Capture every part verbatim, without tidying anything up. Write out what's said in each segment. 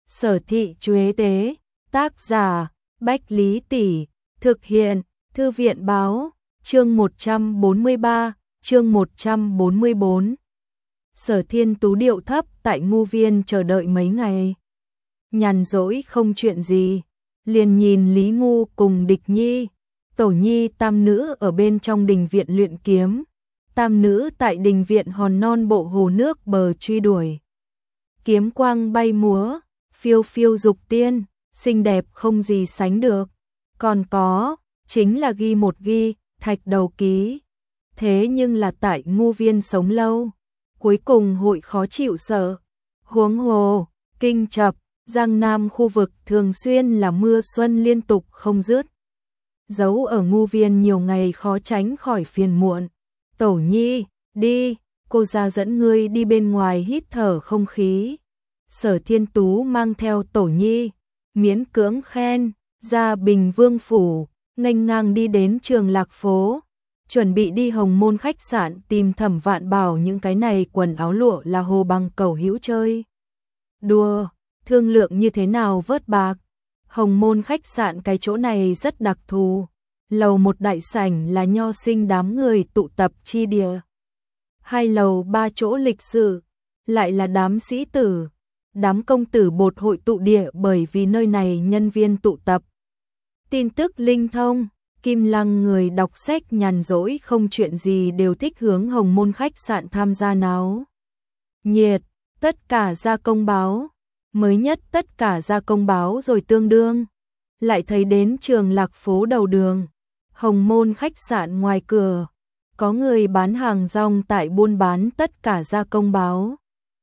Sở Thị Chuế Tế, tác giả, Bách Lý Tỷ, thực hiện, Thư viện Báo, chương một trăm bốn mươi ba, chương một trăm bốn mươi bốn. Sở Thiên Tú điệu thấp tại ngu viên chờ đợi mấy ngày. Nhàn rỗi không chuyện gì, liền nhìn Lý Ngu cùng Địch Nhi, Tổ Nhi tam nữ ở bên trong đình viện luyện kiếm. Tam nữ tại đình viện hòn non bộ hồ nước bờ truy đuổi. Kiếm quang bay múa, phiêu phiêu dục tiên, xinh đẹp không gì sánh được. Còn có, chính là ghi một ghi, thạch đầu ký. Thế nhưng là tại ngu viên sống lâu, cuối cùng hội khó chịu sợ. Huống hồ, Kinh Chập, Giang Nam khu vực thường xuyên là mưa xuân liên tục không dứt. Giấu ở ngu viên nhiều ngày khó tránh khỏi phiền muộn. Tổ Nhi, đi, cô ra dẫn ngươi đi bên ngoài hít thở không khí. Sở Thiên Tú mang theo Tổ Nhi, miễn cưỡng khen, ra Bình Vương Phủ, nghênh ngang đi đến Trường Lạc Phố, chuẩn bị đi Hồng Môn khách sạn tìm Thẩm Vạn Bảo những cái này quần áo lụa là hồ bằng cầu hữu chơi. Đùa, thương lượng như thế nào vớt bạc. Hồng Môn khách sạn cái chỗ này rất đặc thù. Lầu một đại sảnh là nho sinh đám người tụ tập chi địa. Hai lầu ba chỗ lịch sự, lại là đám sĩ tử, đám công tử bột hội tụ địa bởi vì nơi này nhân viên tụ tập. Tin tức linh thông, Kim Lăng người đọc sách nhàn rỗi không chuyện gì đều thích hướng Hồng Môn khách sạn tham gia náo nhiệt, tất cả ra công báo, mới nhất tất cả ra công báo rồi tương đương. Lại thấy đến Trường Lạc Phố đầu đường, Hồng Môn khách sạn ngoài cửa, có người bán hàng rong tại buôn bán tất cả ra công báo.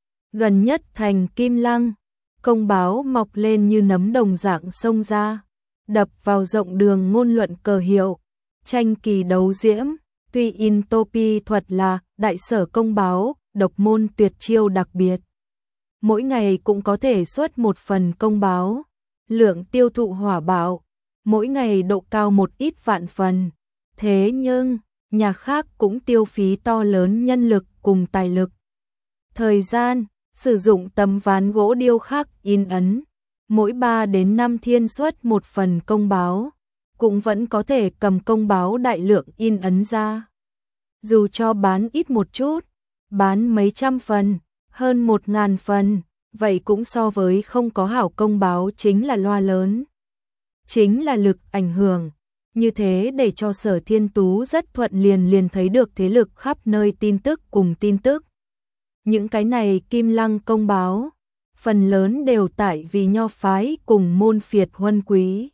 Gần nhất thành Kim Lăng, công báo mọc lên như nấm đồng dạng sông ra, đập vào rộng đường ngôn luận cờ hiệu, tranh kỳ đấu diễm, tuy in topi thuật là đại sở công báo, độc môn tuyệt chiêu đặc biệt. Mỗi ngày cũng có thể xuất một phần công báo, lượng tiêu thụ hỏa bạo, mỗi ngày độ cao một ít vạn phần. Thế nhưng, nhà khác cũng tiêu phí to lớn nhân lực cùng tài lực. Thời gian, sử dụng tấm ván gỗ điêu khắc in ấn, mỗi ba đến năm thiên xuất một phần công báo, cũng vẫn có thể cầm công báo đại lượng in ấn ra. Dù cho bán ít một chút, bán mấy trăm phần, hơn một ngàn phần, vậy cũng so với không có hảo công báo chính là loa lớn. Chính là lực ảnh hưởng, như thế để cho Sở Thiên Tú rất thuận liền liền thấy được thế lực khắp nơi tin tức cùng tin tức. Những cái này Kim Lăng công báo, phần lớn đều tại vì nho phái cùng môn phiệt huân quý.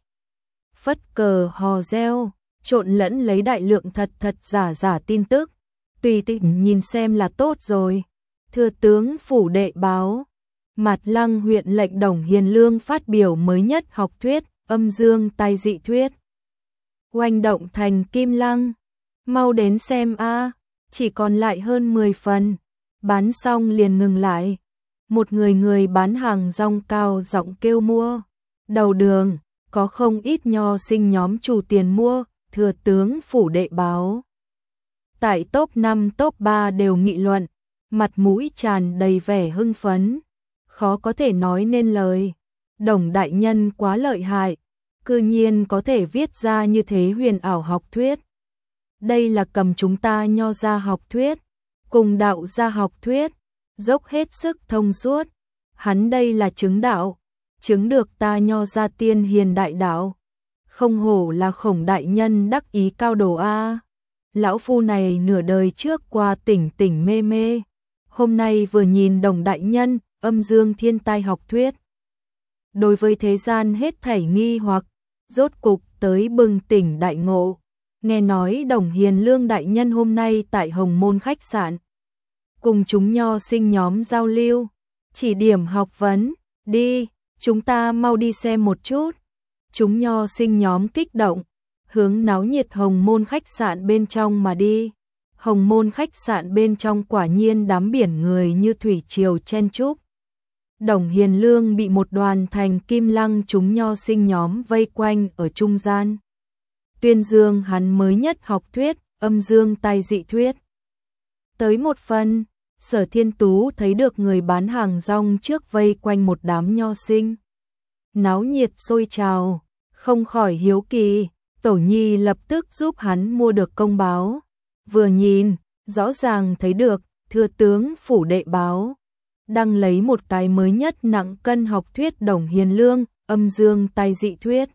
Phất cờ hò reo, trộn lẫn lấy đại lượng thật thật giả giả tin tức, tùy tiện nhìn xem là tốt rồi. Thừa tướng phủ đệ báo, Mạt Lăng huyện lệnh Đồng Hiền Lương phát biểu mới nhất học thuyết, âm dương tai dị thuyết. Oanh động thành Kim Lăng, mau đến xem a, chỉ còn lại hơn mười phần, bán xong liền ngừng lại. Một người người bán hàng rong cao giọng kêu mua. Đầu đường, có không ít nho sinh nhóm chủ tiền mua, thừa tướng phủ đệ báo. Tại top năm top ba đều nghị luận, mặt mũi tràn đầy vẻ hưng phấn, khó có thể nói nên lời. Đồng đại nhân quá lợi hại, cư nhiên có thể viết ra như thế huyền ảo học thuyết. Đây là cầm chúng ta nho ra học thuyết, cùng đạo ra học thuyết, dốc hết sức thông suốt. Hắn đây là chứng đạo, chứng được ta nho ra tiên hiền đại đạo. Không hổ là Khổng đại nhân đắc ý cao đồ a. Lão phu này nửa đời trước qua tỉnh tỉnh mê mê, hôm nay vừa nhìn Đồng đại nhân, âm dương thiên tai học thuyết. Đối với thế gian hết thảy nghi hoặc, rốt cục tới bừng tỉnh đại ngộ. Nghe nói Đồng Hiền Lương đại nhân hôm nay tại Hồng Môn khách sạn, cùng chúng nho sinh nhóm giao lưu, chỉ điểm học vấn, đi, chúng ta mau đi xem một chút. Chúng nho sinh nhóm kích động, hướng náo nhiệt Hồng Môn khách sạn bên trong mà đi. Hồng Môn khách sạn bên trong quả nhiên đám biển người như thủy triều chen chúc. Đồng Hiền Lương bị một đoàn thành Kim Lăng chúng nho sinh nhóm vây quanh ở trung gian. Tuyên dương hắn mới nhất học thuyết, âm dương tai dị thuyết. Tới một phần, Sở Thiên Tú thấy được người bán hàng rong trước vây quanh một đám nho sinh. náo nhiệt sôi trào, không khỏi hiếu kỳ, Tổ Nhi lập tức giúp hắn mua được công báo. Vừa nhìn, rõ ràng thấy được, thừa tướng phủ đệ báo đang lấy một cái mới nhất nặng cân học thuyết Đồng Hiền Lương, âm dương tai dị thuyết.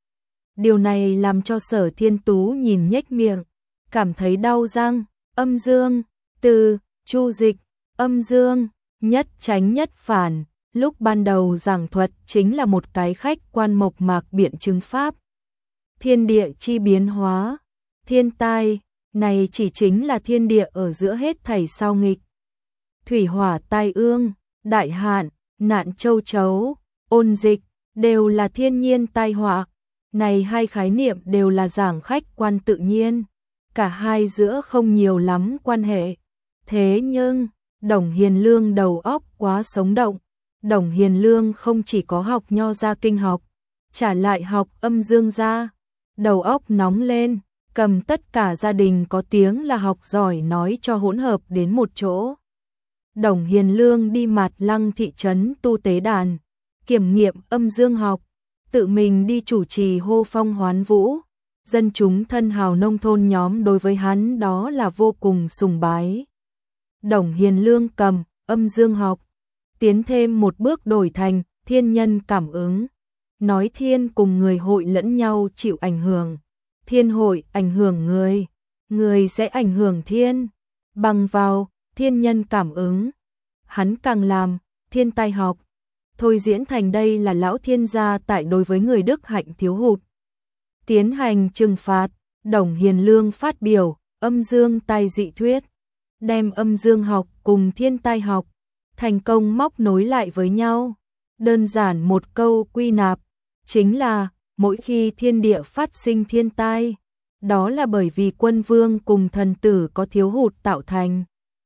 Điều này làm cho Sở Thiên Tú nhìn nhếch miệng, cảm thấy đau răng. Âm dương, từ Chu dịch, âm dương, nhất tránh nhất phản, lúc ban đầu giảng thuật chính là một cái khách quan mộc mạc biện chứng pháp. Thiên địa chi biến hóa, thiên tai, này chỉ chính là thiên địa ở giữa hết thảy sao nghịch. Thủy hỏa tai ương, đại hạn, nạn châu chấu, ôn dịch, đều là thiên nhiên tai họa. Này hai khái niệm đều là giảng khách quan tự nhiên, cả hai giữa không nhiều lắm quan hệ. Thế nhưng, Đồng Hiền Lương đầu óc quá sống động. Đồng Hiền Lương không chỉ có học nho gia kinh học, trả lại học âm dương gia. Đầu óc nóng lên, cầm tất cả gia đình có tiếng là học giỏi nói cho hỗn hợp đến một chỗ. Đồng Hiền Lương đi Mạt Lăng thị trấn tu tế đàn, kiểm nghiệm âm dương học, tự mình đi chủ trì hô phong hoán vũ. Dân chúng thân hào nông thôn nhóm đối với hắn đó là vô cùng sùng bái. Đồng Hiền Lương cầm âm dương học, tiến thêm một bước đổi thành thiên nhân cảm ứng. Nói thiên cùng người hội lẫn nhau chịu ảnh hưởng, thiên hội ảnh hưởng người, người sẽ ảnh hưởng thiên, bằng vào thiên nhân cảm ứng. Hắn càng làm thiên tai học, thôi diễn thành đây là lão thiên gia tại đối với người đức hạnh thiếu hụt, tiến hành trừng phạt. Đồng Hiền Lương phát biểu âm dương tai dị thuyết, đem âm dương học cùng thiên tai học thành công móc nối lại với nhau. Đơn giản một câu quy nạp, chính là mỗi khi thiên địa phát sinh thiên tai, đó là bởi vì quân vương cùng thần tử có thiếu hụt tạo thành.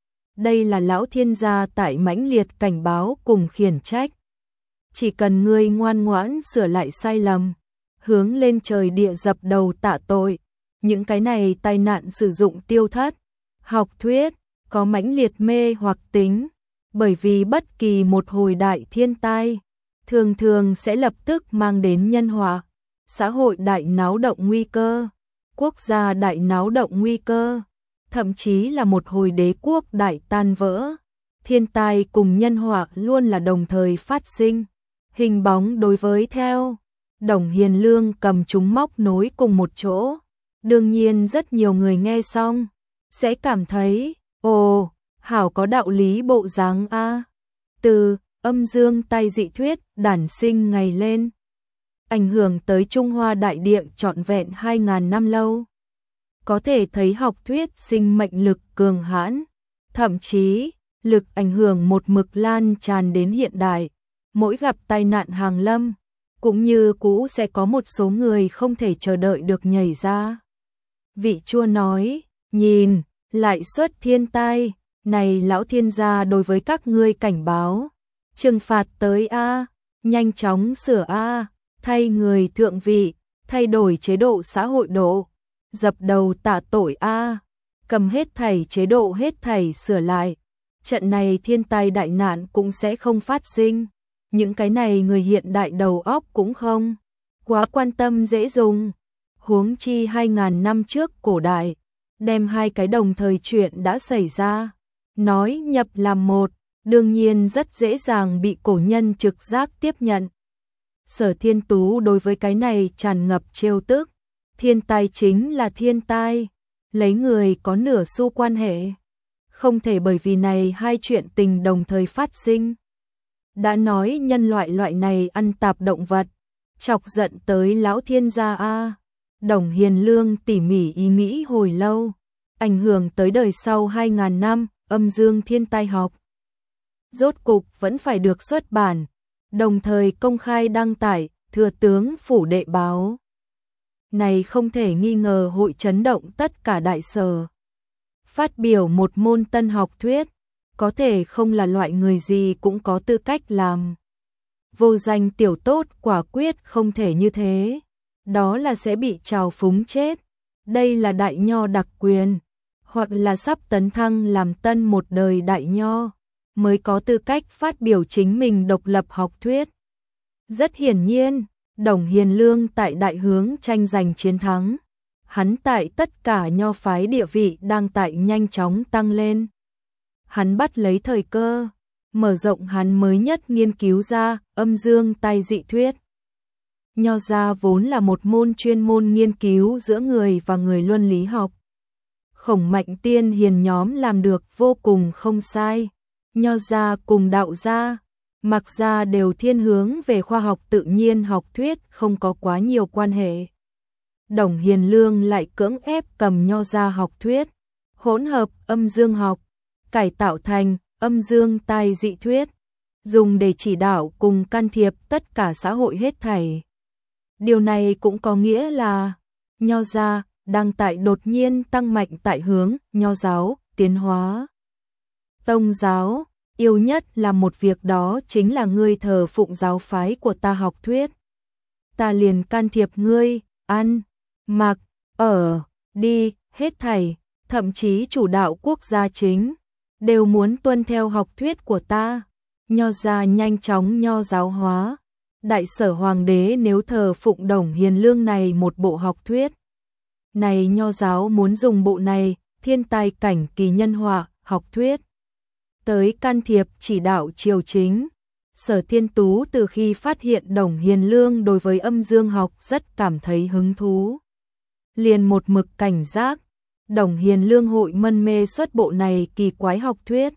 Đây là lão thiên gia tại mãnh liệt cảnh báo cùng khiển trách. Chỉ cần ngươi ngoan ngoãn sửa lại sai lầm, hướng lên trời địa dập đầu tạ tội, những cái này tai nạn sử dụng tiêu thất. Học thuyết có mãnh liệt mê hoặc tính, bởi vì bất kỳ một hồi đại thiên tai thường thường sẽ lập tức mang đến nhân họa, xã hội đại náo động nguy cơ, quốc gia đại náo động nguy cơ, thậm chí là một hồi đế quốc đại tan vỡ. Thiên tai cùng nhân họa luôn là đồng thời phát sinh, hình bóng đối với theo. Đồng Hiền Lương cầm chúng móc nối cùng một chỗ. Đương nhiên rất nhiều người nghe xong sẽ cảm thấy, ồ, hảo có đạo lý bộ dáng a. Từ âm dương tai dị thuyết đản sinh ngày lên, ảnh hưởng tới Trung Hoa đại địa trọn vẹn hai ngàn năm lâu. Có thể thấy học thuyết sinh mệnh lực cường hãn, thậm chí lực ảnh hưởng một mực lan tràn đến hiện đại. Mỗi gặp tai nạn hàng lâm, cũng như cũ sẽ có một số người không thể chờ đợi được nhảy ra. Vị Chúa nói, nhìn, lại xuất thiên tai, này lão thiên gia đối với các ngươi cảnh báo, trừng phạt tới a, nhanh chóng sửa a, thay người thượng vị, thay đổi chế độ xã hội độ, dập đầu tạ tội a, cầm hết thảy chế độ hết thảy sửa lại. Trận này thiên tai đại nạn cũng sẽ không phát sinh. Những cái này người hiện đại đầu óc cũng không quá quan tâm dễ dùng. Huống chi hai ngàn năm trước cổ đại, đem hai cái đồng thời chuyện đã xảy ra, nói nhập làm một, đương nhiên rất dễ dàng bị cổ nhân trực giác tiếp nhận. Sở Thiên Tú đối với cái này tràn ngập trêu tức. Thiên tai chính là thiên tai, lấy người có nửa xu quan hệ, không thể bởi vì này hai chuyện tình đồng thời phát sinh. Đã nói nhân loại loại này ăn tạp động vật, chọc giận tới lão thiên gia a. Đồng Hiền Lương tỉ mỉ ý nghĩ hồi lâu, ảnh hưởng tới đời sau hai ngàn năm, âm dương thiên tai học. Rốt cục vẫn phải được xuất bản, đồng thời công khai đăng tải, thừa tướng phủ đệ báo. Này không thể nghi ngờ hội chấn động tất cả đại sở. Phát biểu một môn tân học thuyết, có thể không là loại người gì cũng có tư cách làm. Vô danh tiểu tốt quả quyết không thể như thế. Đó là sẽ bị trào phúng chết. Đây là đại nho đặc quyền, hoặc là sắp tấn thăng làm tân một đời đại nho, mới có tư cách phát biểu chính mình độc lập học thuyết. Rất hiển nhiên, Đồng Hiền Lương tại đại hướng tranh giành chiến thắng. Hắn tại tất cả nho phái địa vị đang tại nhanh chóng tăng lên. Hắn bắt lấy thời cơ, mở rộng hắn mới nhất nghiên cứu ra âm dương tai dị thuyết. Nho gia vốn là một môn chuyên môn nghiên cứu giữa người và người luân lý học. Khổng Mạnh Tiên Hiền nhóm làm được vô cùng không sai. Nho gia cùng đạo gia, Mạc gia đều thiên hướng về khoa học tự nhiên học thuyết, không có quá nhiều quan hệ. Đồng Hiền Lương lại cưỡng ép cầm nho gia học thuyết, hỗn hợp âm dương học, cải tạo thành âm dương tai dị thuyết, dùng để chỉ đạo cùng can thiệp tất cả xã hội hết thảy. Điều này cũng có nghĩa là nho gia đang tại đột nhiên tăng mạnh tại hướng nho giáo tiến hóa. Tông giáo yêu nhất là một việc, đó chính là ngươi thờ phụng giáo phái của ta học thuyết, ta liền can thiệp ngươi ăn, mặc, ở, đi, hết thảy, thậm chí chủ đạo quốc gia chính đều muốn tuân theo học thuyết của ta. Nho gia nhanh chóng nho giáo hóa. Đại sở hoàng đế nếu thờ phụng Đồng Hiền Lương này một bộ học thuyết, này nho giáo muốn dùng bộ này thiên tai cảnh kỳ nhân họa học thuyết tới can thiệp chỉ đạo triều chính. Sở Thiên Tú từ khi phát hiện Đồng Hiền Lương đối với âm dương học rất cảm thấy hứng thú, liền một mực cảnh giác Đồng Hiền Lương hội mân mê xuất bộ này kỳ quái học thuyết.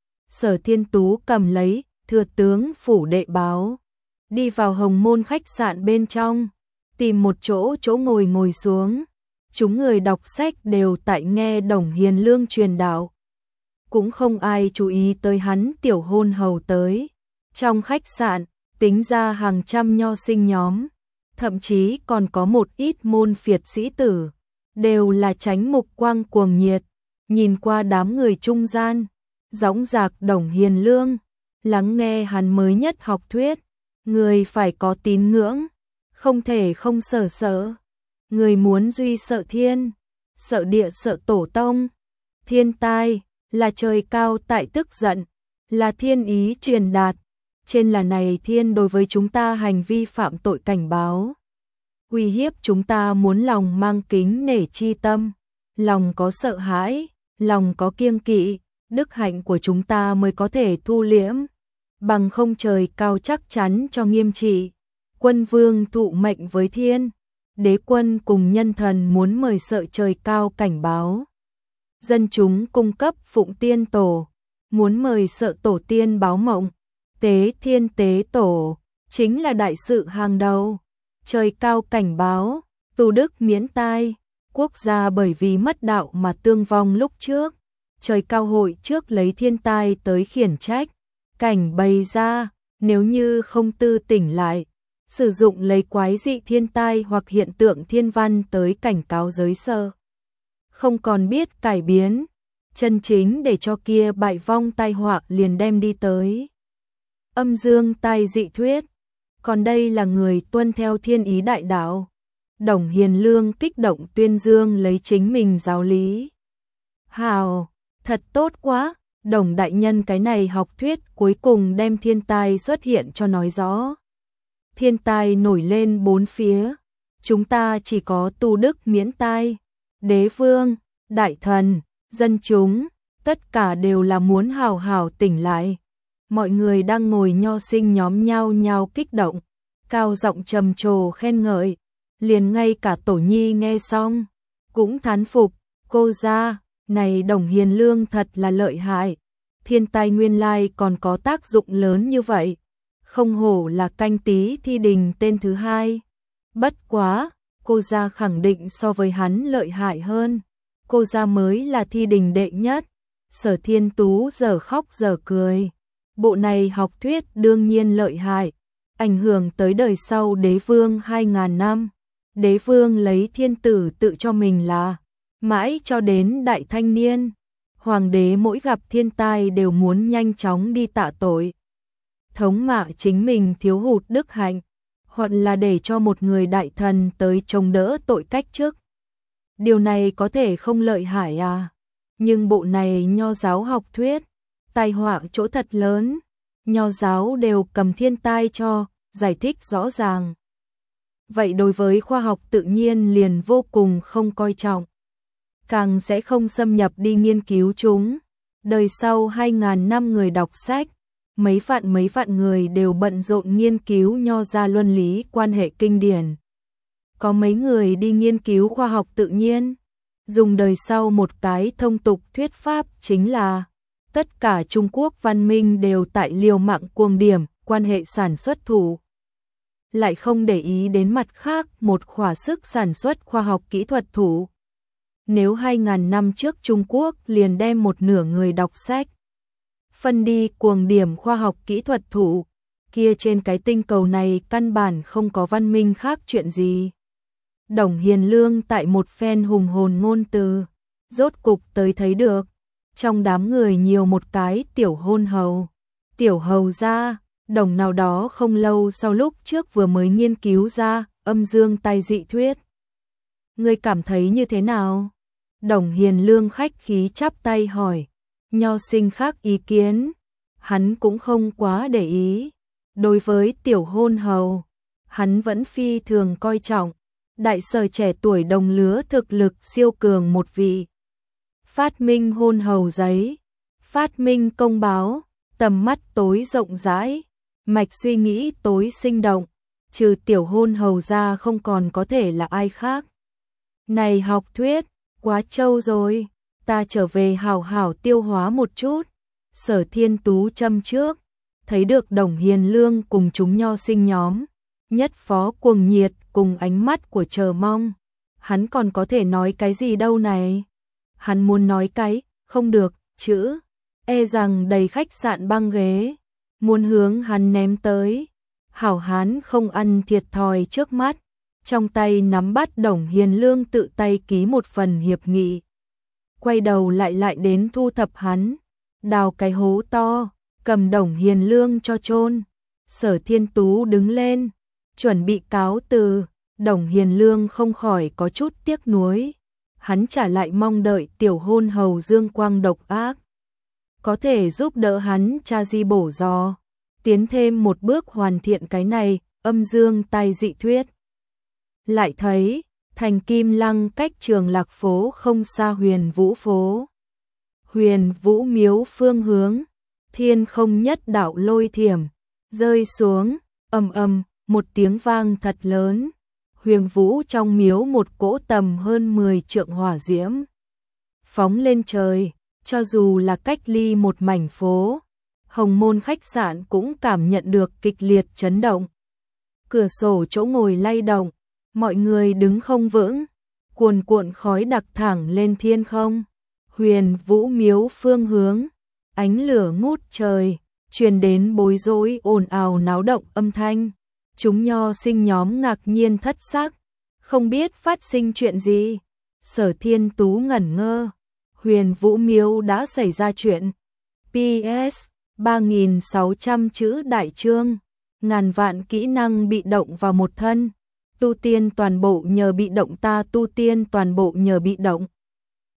Sở Thiên Tú cầm lấy thừa tướng phủ đệ báo, đi vào Hồng Môn khách sạn bên trong, tìm một chỗ chỗ ngồi ngồi xuống. Chúng người đọc sách đều tại nghe Đồng Hiền Lương truyền đạo, cũng không ai chú ý tới hắn tiểu hôn hầu tới. Trong khách sạn, tính ra hàng trăm nho sinh nhóm, thậm chí còn có một ít môn phiệt sĩ tử, đều là tránh mục quang cuồng nhiệt, nhìn qua đám người trung gian, dõng dạc Đồng Hiền Lương, lắng nghe hắn mới nhất học thuyết. Người phải có tín ngưỡng, không thể không sợ sợ. Người muốn duy sợ thiên, sợ địa, sợ tổ tông. Thiên tai là trời cao tại tức giận, là thiên ý truyền đạt. Trên là này thiên đối với chúng ta hành vi phạm tội cảnh báo, uy hiếp chúng ta, muốn lòng mang kính nể chi tâm, lòng có sợ hãi, lòng có kiêng kỵ, đức hạnh của chúng ta mới có thể thu liễm, bằng không trời cao chắc chắn cho nghiêm trị. Quân vương thụ mệnh với thiên, đế quân cùng nhân thần muốn mời sợ trời cao cảnh báo. Dân chúng cung cấp phụng tiên tổ, muốn mời sợ tổ tiên báo mộng. Tế thiên tế tổ, chính là đại sự hàng đầu. Trời cao cảnh báo, tu đức miễn tai, quốc gia bởi vì mất đạo mà tương vong lúc trước. Trời cao hội trước lấy thiên tai tới khiển trách, cảnh bày ra, nếu như không tư tỉnh lại, sử dụng lấy quái dị thiên tai hoặc hiện tượng thiên văn tới cảnh cáo giới sơ. Không còn biết cải biến, chân chính để cho kia bại vong tai họa liền đem đi tới. Âm dương tai dị thuyết, còn đây là người tuân theo thiên ý đại đạo. Đồng Hiền Lương kích động tuyên dương lấy chính mình giáo lý. Hào, thật tốt quá, Đồng đại nhân cái này học thuyết cuối cùng đem thiên tai xuất hiện cho nói rõ. Thiên tai nổi lên bốn phía, chúng ta chỉ có tu đức miễn tai. Đế vương, đại thần, dân chúng, tất cả đều là muốn hào hào tỉnh lại. Mọi người đang ngồi nho sinh nhóm nhao nhao kích động, cao giọng trầm trồ khen ngợi, liền ngay cả Tổ Nhi nghe xong cũng thán phục, cô gia, này Đồng Hiền Lương thật là lợi hại, thiên tai nguyên lai còn có tác dụng lớn như vậy, không hổ là canh tí thi đình tên thứ hai. Bất quá, cô gia khẳng định so với hắn lợi hại hơn, cô gia mới là thi đình đệ nhất. Sở Thiên Tú giờ khóc giờ cười. Bộ này học thuyết đương nhiên lợi hại, ảnh hưởng tới đời sau đế vương hai ngàn năm. Đế vương lấy thiên tử tự cho mình là, mãi cho đến đại thanh niên. Hoàng đế mỗi gặp thiên tai đều muốn nhanh chóng đi tạ tội, thống mạ chính mình thiếu hụt đức hạnh, hoặc là để cho một người đại thần tới chống đỡ tội cách chức. Điều này có thể không lợi hại à? Nhưng bộ này nho giáo học thuyết, tai họa chỗ thật lớn. Nho giáo đều cầm thiên tai cho giải thích rõ ràng. Vậy đối với khoa học tự nhiên liền vô cùng không coi trọng, càng sẽ không xâm nhập đi nghiên cứu chúng. Đời sau hai ngàn năm người đọc sách, mấy vạn mấy vạn người đều bận rộn nghiên cứu nho ra luân lý quan hệ kinh điển. Có mấy người đi nghiên cứu khoa học tự nhiên, dùng đời sau một cái thông tục thuyết pháp chính là tất cả Trung Quốc văn minh đều tại liều mạng cuồng điểm, quan hệ sản xuất thủ. Lại không để ý đến mặt khác một khỏa sức sản xuất khoa học kỹ thuật thủ. Nếu hai ngàn năm trước Trung Quốc liền đem một nửa người đọc sách phân đi cuồng điểm khoa học kỹ thuật thủ, kia trên cái tinh cầu này căn bản không có văn minh khác chuyện gì. Đồng Hiền Lương tại một phen hùng hồn ngôn từ, rốt cục tới thấy được, trong đám người nhiều một cái tiểu hôn hầu. Tiểu hầu gia, đồng nào đó không lâu sau lúc trước vừa mới nghiên cứu ra âm dương tai dị thuyết. Ngươi cảm thấy như thế nào? Đồng Hiền Lương khách khí chắp tay hỏi. Nho sinh khác ý kiến, hắn cũng không quá để ý. Đối với tiểu hôn hầu, hắn vẫn phi thường coi trọng. Đại sở trẻ tuổi đồng lứa thực lực siêu cường một vị. Phát minh hôn hầu giấy, phát minh công báo, tầm mắt tối rộng rãi, mạch suy nghĩ tối sinh động, trừ tiểu hôn hầu ra không còn có thể là ai khác. Này học thuyết, quá trâu rồi, ta trở về hảo hảo tiêu hóa một chút. Sở Thiên Tú châm trước, thấy được Đồng Hiền Lương cùng chúng nho sinh nhóm, nhất phó cuồng nhiệt cùng ánh mắt của chờ mong. Hắn còn có thể nói cái gì đâu này? Hắn muốn nói cái, không được, chữ, e rằng đầy khách sạn băng ghế, muốn hướng hắn ném tới. Hảo hán không ăn thiệt thòi trước mắt, trong tay nắm bắt Đồng Hiền Lương tự tay ký một phần hiệp nghị. Quay đầu lại lại đến thu thập hắn, đào cái hố to, cầm Đồng Hiền Lương cho chôn. Sở Thiên Tú đứng lên, chuẩn bị cáo từ. Đồng Hiền Lương không khỏi có chút tiếc nuối. Hắn trả lại mong đợi tiểu hôn hầu dương quang độc ác có thể giúp đỡ hắn tra di bổ giò, tiến thêm một bước hoàn thiện cái này âm dương tai dị thuyết. Lại thấy thành Kim Lăng cách Trường Lạc phố không xa Huyền Vũ phố. Huyền Vũ miếu phương hướng, thiên không nhất đạo lôi thiểm rơi xuống, ầm ầm một tiếng vang thật lớn. Huyền Vũ trong miếu một cỗ tầm hơn mười trượng hỏa diễm phóng lên trời, cho dù là cách ly một mảnh phố, Hồng Môn khách sạn cũng cảm nhận được kịch liệt chấn động. Cửa sổ chỗ ngồi lay động, mọi người đứng không vững, cuồn cuộn khói đặc thẳng lên thiên không. Huyền Vũ miếu phương hướng, ánh lửa ngút trời, truyền đến bối rối ồn ào náo động âm thanh. Chúng nho sinh nhóm ngạc nhiên thất sắc, không biết phát sinh chuyện gì. Sở Thiên Tú ngẩn ngơ, Huyền Vũ miếu đã xảy ra chuyện. pê ét ba nghìn sáu trăm chữ đại chương, ngàn vạn kỹ năng bị động vào một thân, tu tiên toàn bộ nhờ bị động ta tu tiên toàn bộ nhờ bị động.